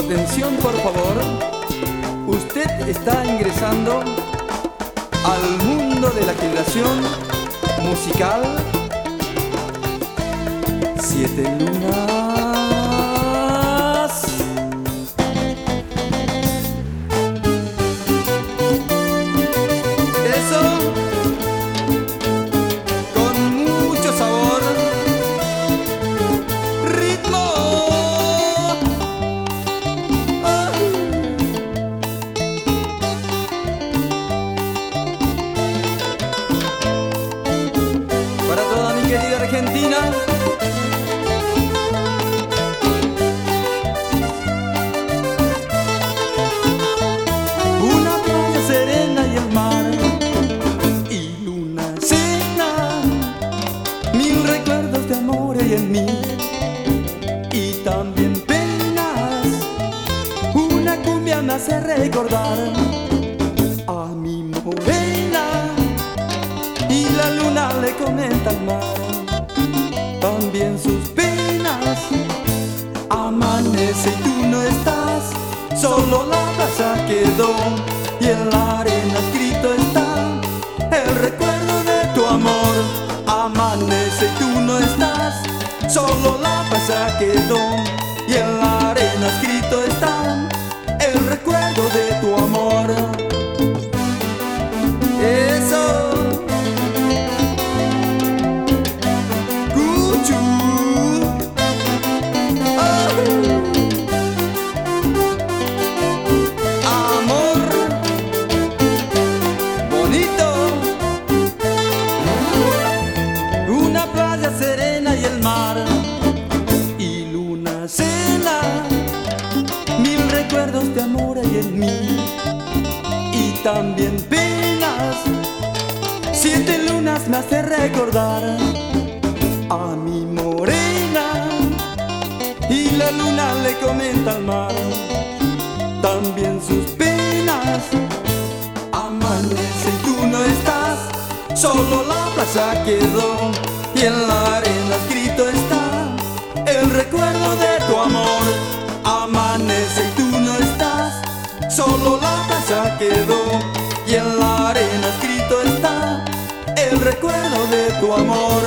atención, por favor. Usted está ingresando al mundo de la generación musical Siete Lunas. Eso, con mucho sabor, ritmo. Para toda mi querida Argentina. Una playa serena y el mar y luna cena, mil recuerdos de amor hay en mí y también penas. Una cumbia me hace recordar a mi morena y la luna le comenta al mar también sus penas. Amanece y tú no estás, solo la plaza quedó y en la arena escrito está el recuerdo de tu amor. Amanece y tú no estás, solo la plaza quedó y en la arena escrito está el recuerdo de tu amor. Eso. Serena y el mar y luna cena, mil recuerdos de amor hay en mí y también penas. Siete lunas me hace recordar a mi morena y la luna le comenta al mar también sus penas. Amanece y tú no estás, solo la plaza quedó y en la arena escrito está el recuerdo de tu amor. Amanece y tú no estás, solo la plaza quedó y en la arena escrito está el recuerdo de tu amor.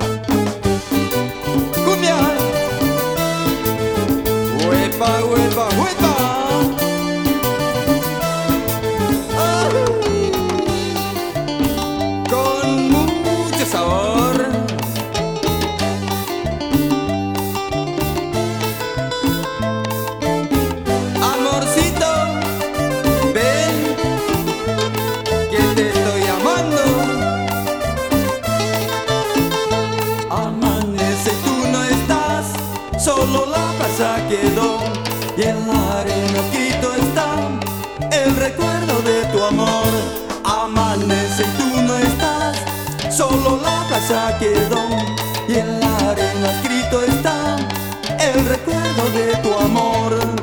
¡Cumbia! ¡Huepa, huepa, huepa! Con mucho sabor. Solo la plaza quedó y en la arena escrito está el recuerdo de tu amor. Amanece y tú no estás, solo la plaza quedó y en la arena escrito está el recuerdo de tu amor.